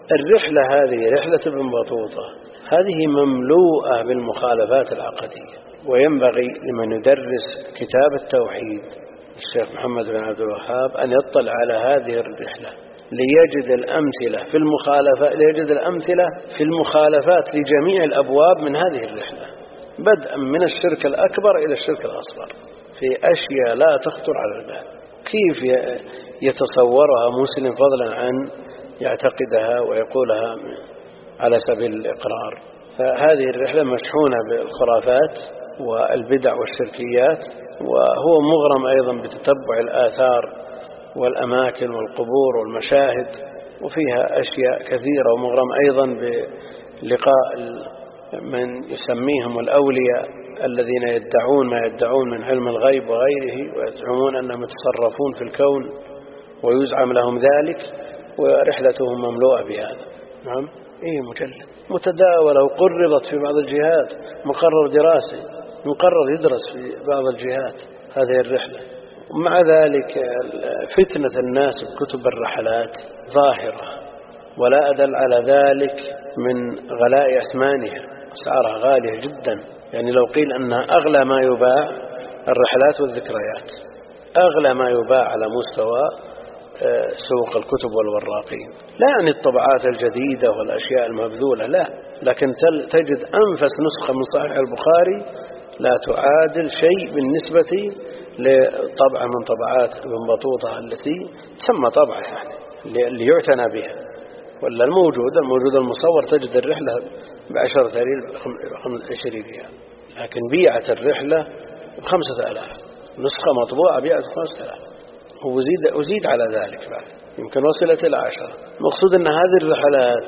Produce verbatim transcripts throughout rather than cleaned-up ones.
الرحلة هذه رحلة ابن بطوطة هذه مملوءة بالمخالفات العقدية، وينبغي لمن يدرس كتاب التوحيد الشيخ محمد بن عبد الوهاب أن يطلع على هذه الرحلة ليجد الأمثلة في المخالفات ليجد الأمثلة في المخالفات لجميع الأبواب من هذه الرحلة، بدءا من الشرك الأكبر إلى الشرك الأصغر، في أشياء لا تخطر على البال كيف يتصورها مسلم فضلا عن يعتقدها ويقولها على سبيل الإقرار. فهذه الرحلة مشحونة بالخرافات والبدع والشركيات، وهو مغرم أيضا بتتبع الآثار والأماكن والقبور والمشاهد، وفيها أشياء كثيرة، ومغرم أيضا بلقاء من يسميهم الأولياء الذين يدعون ما يدعون من علم الغيب وغيره، ويزعمون أنهم يتصرفون في الكون ويزعم لهم ذلك، ورحلتهم مملوءة بهذا. نعم، إيه مجلد متداولة وقررت في بعض الجهات، مقرر دراسي مقرر يدرس في بعض الجهات هذه الرحلة. ومع ذلك فتنة الناس بكتب الرحلات ظاهرة، ولا أدل على ذلك من غلاء أثمانها، أسعارها غالية جدا، يعني لو قيل أنها أغلى ما يباع الرحلات والذكريات، أغلى ما يباع على مستوى سوق الكتب والوراقين، لا يعني الطبعات الجديدة والأشياء المبذولة، لا، لكن تجد أنفس نسخة من صحيح البخاري لا تعادل شيء بالنسبة لطبعة من طبعات ابن بطوطة التي تسمى طبعة يعني اللي يعتنى بها، ولا الموجود الموجود المصور تجد الرحلة بعشرة ريال عشرين ريال، لكن بيعت الرحلة بخمسة آلاف، نسخة مطبوعة بيعت بخمسة آلاف، وزيد أزيد على ذلك بعد يمكن وصلت إلى عشرة. مقصود أن هذه الرحلات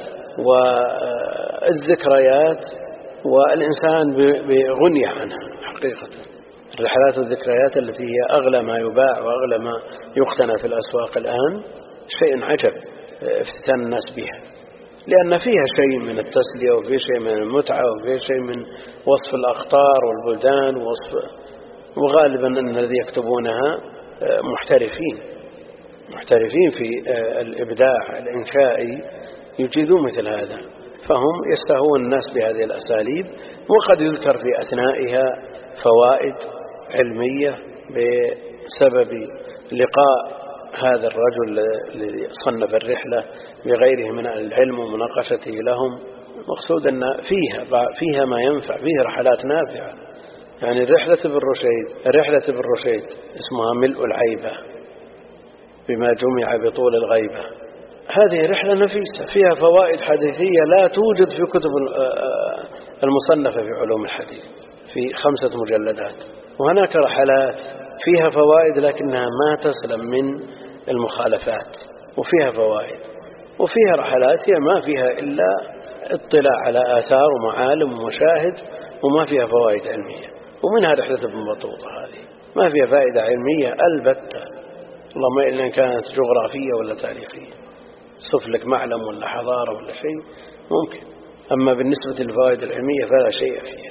والذكريات والإنسان بغنية عنها حقيقة، الرحلات والذكريات التي هي أغلى ما يباع وأغلى ما يقتنى في الأسواق الآن شيء عجب افتتان الناس بها، لأن فيها شيء من التسلية وفيه شيء من المتعة وفيه شيء من وصف الأقطار والبلدان ووصف، وغالبا أن الذي يكتبونها محترفين محترفين في الإبداع الإنشائي يجيدون مثل هذا، فهم يستهون الناس بهذه الأساليب، وقد يذكر في أثنائها فوائد علمية بسبب لقاء هذا الرجل الذي صنف الرحلة بغيره من العلم ومناقشته لهم. مقصود أن فيها فيها ما ينفع، فيها رحلات نافعة، يعني رحلة ابن رشيد رحلة ابن رشيد اسمها ملء العيبة بما جمع بطول الغيبة، هذه رحلة نفيسة فيها فوائد حديثية لا توجد في كتب المصنفة في علوم الحديث في خمسة مجلدات، وهناك رحلات فيها فوائد لكنها ما تسلم من المخالفات، وفيها فوائد، وفيها رحلات هي ما فيها إلا اطلاع على آثار ومعالم ومشاهد وما فيها فوائد علمية، ومنها رحلة ابن بطوطة هذه ما فيها فائدة علمية البتة، اللهم إلا كانت جغرافية ولا تاريخية، صف لك معلم ولا حضارة ولا شيء ممكن، أما بالنسبة للفوائد العلمية فلا شيء فيها.